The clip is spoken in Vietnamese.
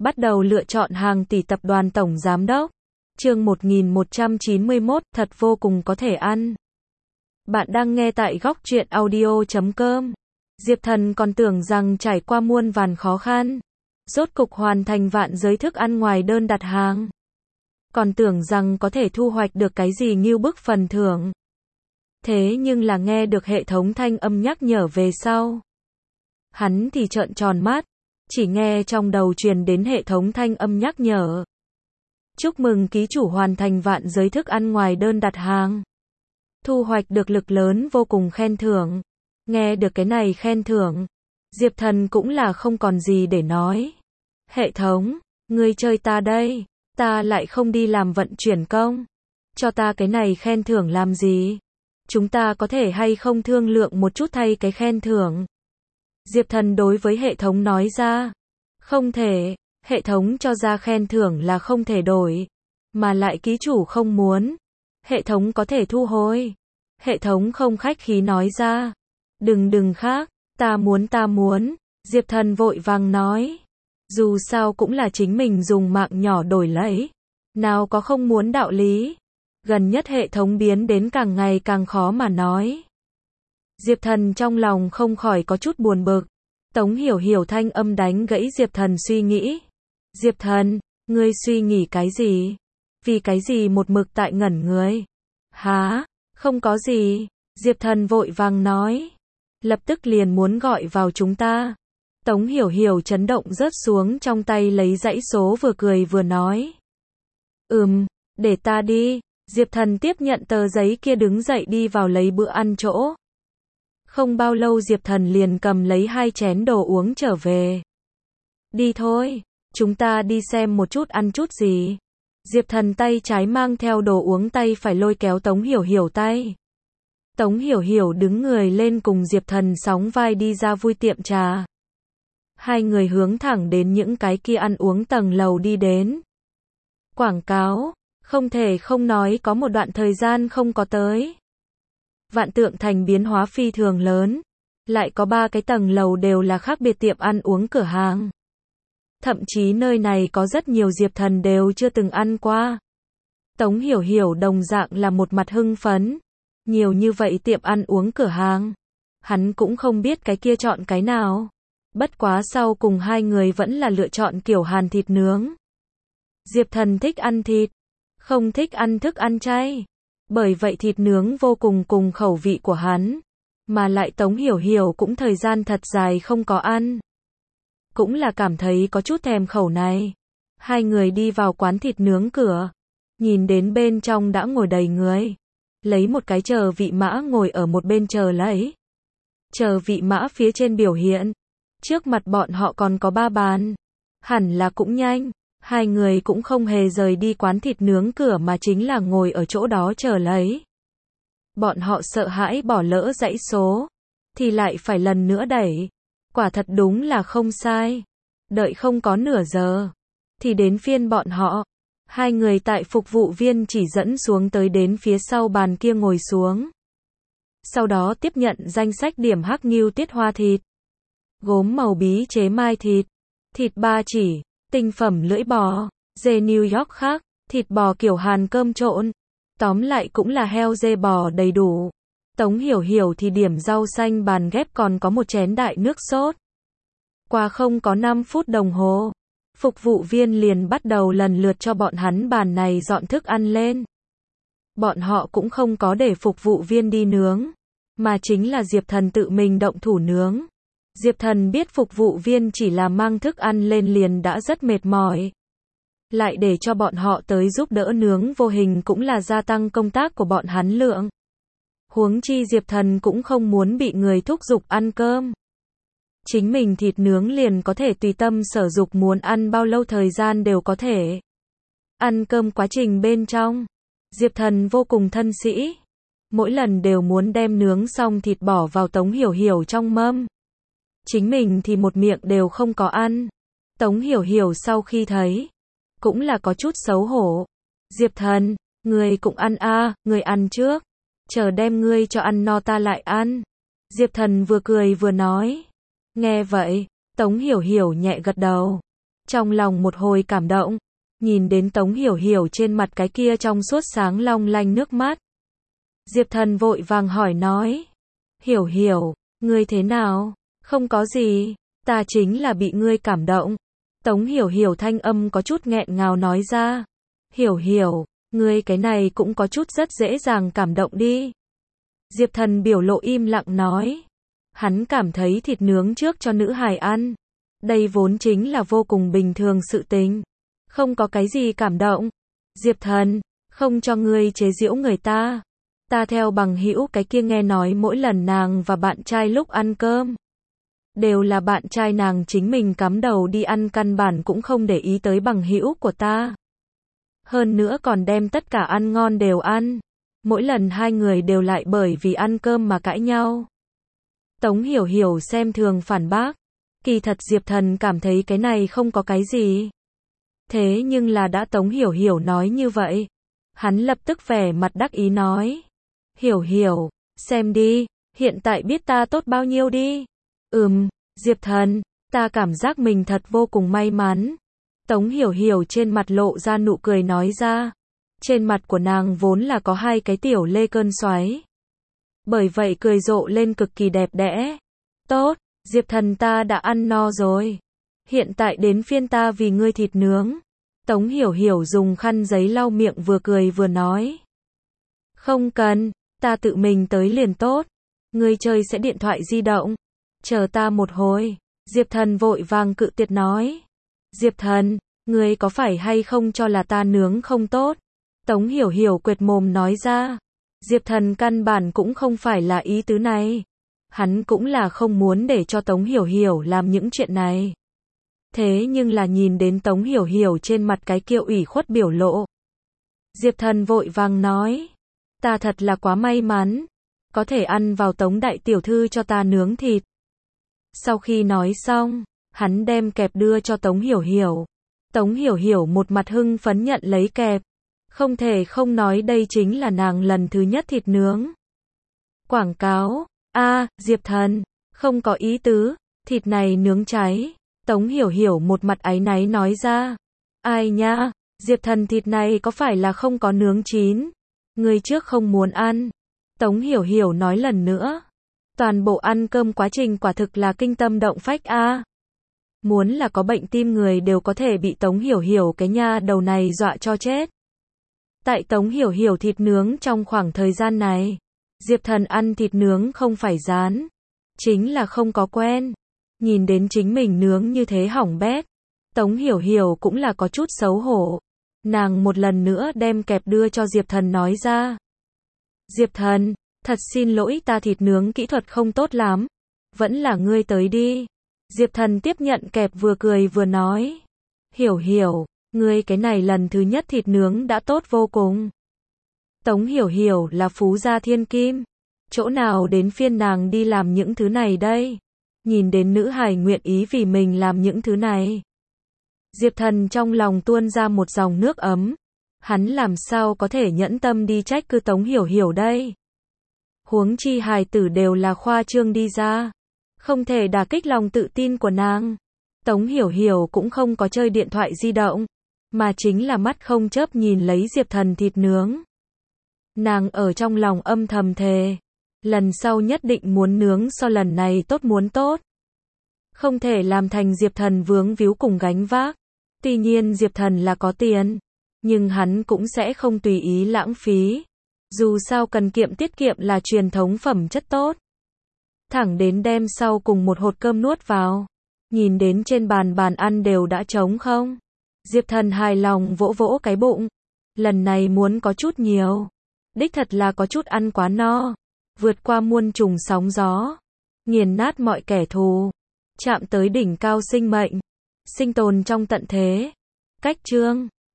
Bắt đầu lựa chọn hàng tỷ tập đoàn tổng giám đốc. Chương 1191, thật vô cùng có thể ăn. Bạn đang nghe tại góc truyện audio.com. Diệp Thần còn tưởng rằng trải qua muôn vàn khó khăn, rốt cục hoàn thành vạn giới thức ăn ngoài đơn đặt hàng. Còn tưởng rằng có thể thu hoạch được cái gì ngưu bức phần thưởng. Thế nhưng là nghe được hệ thống thanh âm nhắc nhở về sau. Hắn thì trợn tròn mắt, chỉ nghe trong đầu truyền đến hệ thống thanh âm nhắc nhở. Chúc mừng ký chủ hoàn thành vạn giới thức ăn ngoài đơn đặt hàng. Thu hoạch được lực lớn vô cùng khen thưởng. Nghe được cái này khen thưởng, Diệp Thần cũng là không còn gì để nói. Hệ thống, ngươi chơi ta đây, ta lại không đi làm vận chuyển công. Cho ta cái này khen thưởng làm gì? Chúng ta có thể hay không thương lượng một chút thay cái khen thưởng? Diệp Thần đối với hệ thống nói ra. Không thể, hệ thống cho ra khen thưởng là không thể đổi. Mà lại ký chủ không muốn. Hệ thống có thể thu hồi. Hệ thống không khách khí nói ra. Đừng khác, ta muốn. Diệp Thần vội vàng nói. Dù sao cũng là chính mình dùng mạng nhỏ đổi lấy. Nào có không muốn đạo lý. Gần nhất hệ thống biến đến càng ngày càng khó mà nói. Diệp Thần trong lòng không khỏi có chút buồn bực. Tống Hiểu Hiểu thanh âm đánh gãy Diệp Thần suy nghĩ. Diệp Thần, ngươi suy nghĩ cái gì? Vì cái gì một mực tại ngẩn người? Hả? Không có gì. Diệp Thần vội vàng nói. Lập tức liền muốn gọi vào chúng ta. Tống Hiểu Hiểu chấn động rớt xuống trong tay lấy dãy số vừa cười vừa nói. Để ta đi. Diệp Thần tiếp nhận tờ giấy kia đứng dậy đi vào lấy bữa ăn chỗ. Không bao lâu Diệp Thần liền cầm lấy 2 chén đồ uống trở về. Đi thôi, chúng ta đi xem một chút ăn chút gì. Diệp Thần tay trái mang theo đồ uống, tay phải lôi kéo Tống Hiểu Hiểu tay. Tống Hiểu Hiểu đứng người lên cùng Diệp Thần sóng vai đi ra vui tiệm trà. Hai người hướng thẳng đến những cái kia ăn uống tầng lầu đi đến. Quảng cáo, không thể không nói có một đoạn thời gian không có tới. Vạn Tượng Thành biến hóa phi thường lớn, lại có 3 cái tầng lầu đều là khác biệt tiệm ăn uống cửa hàng. Thậm chí nơi này có rất nhiều Diệp Thần đều chưa từng ăn qua. Tống Hiểu Hiểu đồng dạng là một mặt hưng phấn. Nhiều như vậy tiệm ăn uống cửa hàng, hắn cũng không biết cái kia chọn cái nào. Bất quá sau cùng hai người vẫn là lựa chọn kiểu Hàn thịt nướng. Diệp Thần thích ăn thịt, không thích ăn thức ăn chay. Bởi vậy thịt nướng vô cùng khẩu vị của hắn. Mà lại Tống Hiểu Hiểu cũng thời gian thật dài không có ăn. Cũng là cảm thấy có chút thèm khẩu này. Hai người đi vào quán thịt nướng cửa. Nhìn đến bên trong đã ngồi đầy người. Lấy một cái chờ vị mã ngồi ở một bên chờ lấy. Chờ vị mã phía trên biểu hiện. Trước mặt bọn họ còn có 3 bàn. Hẳn là cũng nhanh. Hai người cũng không hề rời đi quán thịt nướng cửa mà chính là ngồi ở chỗ đó chờ lấy. Bọn họ sợ hãi bỏ lỡ dãy số. Thì lại phải lần nữa đẩy. Quả thật đúng là không sai. Đợi không có nửa giờ. Thì đến phiên bọn họ. Hai người tại phục vụ viên chỉ dẫn xuống tới đến phía sau bàn kia ngồi xuống. Sau đó tiếp nhận danh sách điểm hắc ngưu tiết hoa thịt. Gốm màu bí chế mai thịt. Thịt ba chỉ. Tinh phẩm lưỡi bò. Dê New York khác. Thịt bò kiểu Hàn cơm trộn. Tóm lại cũng là heo dê bò đầy đủ. Tống Hiểu Hiểu thì điểm rau xanh bàn ghép còn có một chén đại nước sốt. Qua không có 5 phút đồng hồ. Phục vụ viên liền bắt đầu lần lượt cho bọn hắn bàn này dọn thức ăn lên. Bọn họ cũng không có để phục vụ viên đi nướng. Mà chính là Diệp Thần tự mình động thủ nướng. Diệp Thần biết phục vụ viên chỉ là mang thức ăn lên liền đã rất mệt mỏi. Lại để cho bọn họ tới giúp đỡ nướng vô hình cũng là gia tăng công tác của bọn hắn lượng. Huống chi Diệp Thần cũng không muốn bị người thúc giục ăn cơm. Chính mình thịt nướng liền có thể tùy tâm sở dục, muốn ăn bao lâu thời gian đều có thể. Ăn cơm quá trình bên trong, Diệp Thần vô cùng thân sĩ. Mỗi lần đều muốn đem nướng xong thịt bỏ vào Tống Hiểu Hiểu trong mâm. Chính mình thì một miệng đều không có ăn. Tống Hiểu Hiểu sau khi thấy, cũng là có chút xấu hổ. Diệp Thần, ngươi cũng ăn à, ngươi ăn trước. Chờ đem ngươi cho ăn no ta lại ăn. Diệp Thần vừa cười vừa nói. Nghe vậy, Tống Hiểu Hiểu nhẹ gật đầu. Trong lòng một hồi cảm động, nhìn đến Tống Hiểu Hiểu trên mặt cái kia trong suốt sáng long lanh nước mắt. Diệp Thần vội vàng hỏi nói. Hiểu Hiểu, ngươi thế nào? Không có gì, ta chính là bị ngươi cảm động. Tống Hiểu Hiểu thanh âm có chút nghẹn ngào nói ra. Hiểu Hiểu, ngươi cái này cũng có chút rất dễ dàng cảm động đi. Diệp Thần biểu lộ im lặng nói. Hắn cảm thấy thịt nướng trước cho nữ hài ăn. Đây vốn chính là vô cùng bình thường sự tình. Không có cái gì cảm động. Diệp Thần, không cho ngươi chế giễu người ta. Ta theo bằng hữu cái kia nghe nói mỗi lần nàng và bạn trai lúc ăn cơm. Đều là bạn trai nàng chính mình cắm đầu đi ăn, căn bản cũng không để ý tới bằng hữu của ta. Hơn nữa còn đem tất cả ăn ngon đều ăn. Mỗi lần hai người đều lại bởi vì ăn cơm mà cãi nhau. Tống Hiểu Hiểu xem thường phản bác. Kỳ thật Diệp Thần cảm thấy cái này không có cái gì. Thế nhưng là đã Tống Hiểu Hiểu nói như vậy. Hắn lập tức vẻ mặt đắc ý nói. Hiểu Hiểu, xem đi, hiện tại biết ta tốt bao nhiêu đi. Diệp Thần, ta cảm giác mình thật vô cùng may mắn. Tống Hiểu Hiểu trên mặt lộ ra nụ cười nói ra. Trên mặt của nàng vốn là có hai cái tiểu lê cơn xoáy. Bởi vậy cười rộ lên cực kỳ đẹp đẽ. Tốt, Diệp Thần, ta đã ăn no rồi. Hiện tại đến phiên ta vì ngươi thịt nướng. Tống Hiểu Hiểu dùng khăn giấy lau miệng, vừa cười vừa nói. Không cần, ta tự mình tới liền tốt. Ngươi chơi sẽ điện thoại di động. Chờ ta một hồi. Diệp Thần vội vàng cự tuyệt nói. Diệp Thần, ngươi có phải hay không cho là ta nướng không tốt? Tống Hiểu Hiểu quệt mồm nói ra. Diệp Thần căn bản cũng không phải là ý tứ này. Hắn cũng là không muốn để cho Tống Hiểu Hiểu làm những chuyện này. Thế nhưng là nhìn đến Tống Hiểu Hiểu trên mặt cái kia ủy khuất biểu lộ. Diệp Thần vội vàng nói. Ta thật là quá may mắn. Có thể ăn vào Tống đại tiểu thư cho ta nướng thịt. Sau khi nói xong, hắn đem kẹp đưa cho Tống Hiểu Hiểu. Tống Hiểu Hiểu một mặt hưng phấn nhận lấy kẹp. Không thể không nói đây chính là nàng lần thứ nhất thịt nướng. Quảng cáo. Diệp Thần, không có ý tứ, thịt này nướng cháy. Tống Hiểu Hiểu một mặt áy náy nói ra. Ai nha, Diệp Thần, thịt này có phải là không có nướng chín? Người trước không muốn ăn. Tống Hiểu Hiểu nói lần nữa. Toàn bộ ăn cơm quá trình quả thực là kinh tâm động phách a. Muốn là có bệnh tim người đều có thể bị Tống Hiểu Hiểu cái nha đầu này dọa cho chết. Tại Tống Hiểu Hiểu thịt nướng trong khoảng thời gian này, Diệp Thần ăn thịt nướng không phải rán, chính là không có quen. Nhìn đến chính mình nướng như thế hỏng bét, Tống Hiểu Hiểu cũng là có chút xấu hổ. Nàng một lần nữa đem kẹp đưa cho Diệp Thần nói ra. Diệp Thần, thật xin lỗi, ta thịt nướng kỹ thuật không tốt lắm. Vẫn là ngươi tới đi. Diệp Thần tiếp nhận kẹp, vừa cười vừa nói. Hiểu Hiểu, ngươi cái này lần thứ nhất thịt nướng đã tốt vô cùng. Tống Hiểu Hiểu là phú gia thiên kim. Chỗ nào đến phiên nàng đi làm những thứ này đây? Nhìn đến nữ hài nguyện ý vì mình làm những thứ này. Diệp Thần trong lòng tuôn ra một dòng nước ấm. Hắn làm sao có thể nhẫn tâm đi trách cứ Tống Hiểu Hiểu đây? Huống chi hài tử đều là khoa trương đi ra. Không thể đả kích lòng tự tin của nàng. Tống Hiểu Hiểu cũng không có chơi điện thoại di động, mà chính là mắt không chớp nhìn lấy Diệp Thần thịt nướng. Nàng ở trong lòng âm thầm thề. Lần sau nhất định muốn nướng so lần này tốt muốn tốt. Không thể làm thành Diệp Thần vướng víu cùng gánh vác. Tuy nhiên Diệp Thần là có tiền, nhưng hắn cũng sẽ không tùy ý lãng phí. Dù sao cần kiệm tiết kiệm là truyền thống phẩm chất tốt. Thẳng đến đêm sau cùng một hột cơm nuốt vào. Nhìn đến trên bàn ăn đều đã trống không. Diệp Thần hài lòng vỗ vỗ cái bụng. Lần này muốn có chút nhiều. Đích thật là có chút ăn quá no. Vượt qua muôn trùng sóng gió. Nghiền nát mọi kẻ thù. Chạm tới đỉnh cao sinh mệnh. Sinh tồn trong tận thế. Cách chương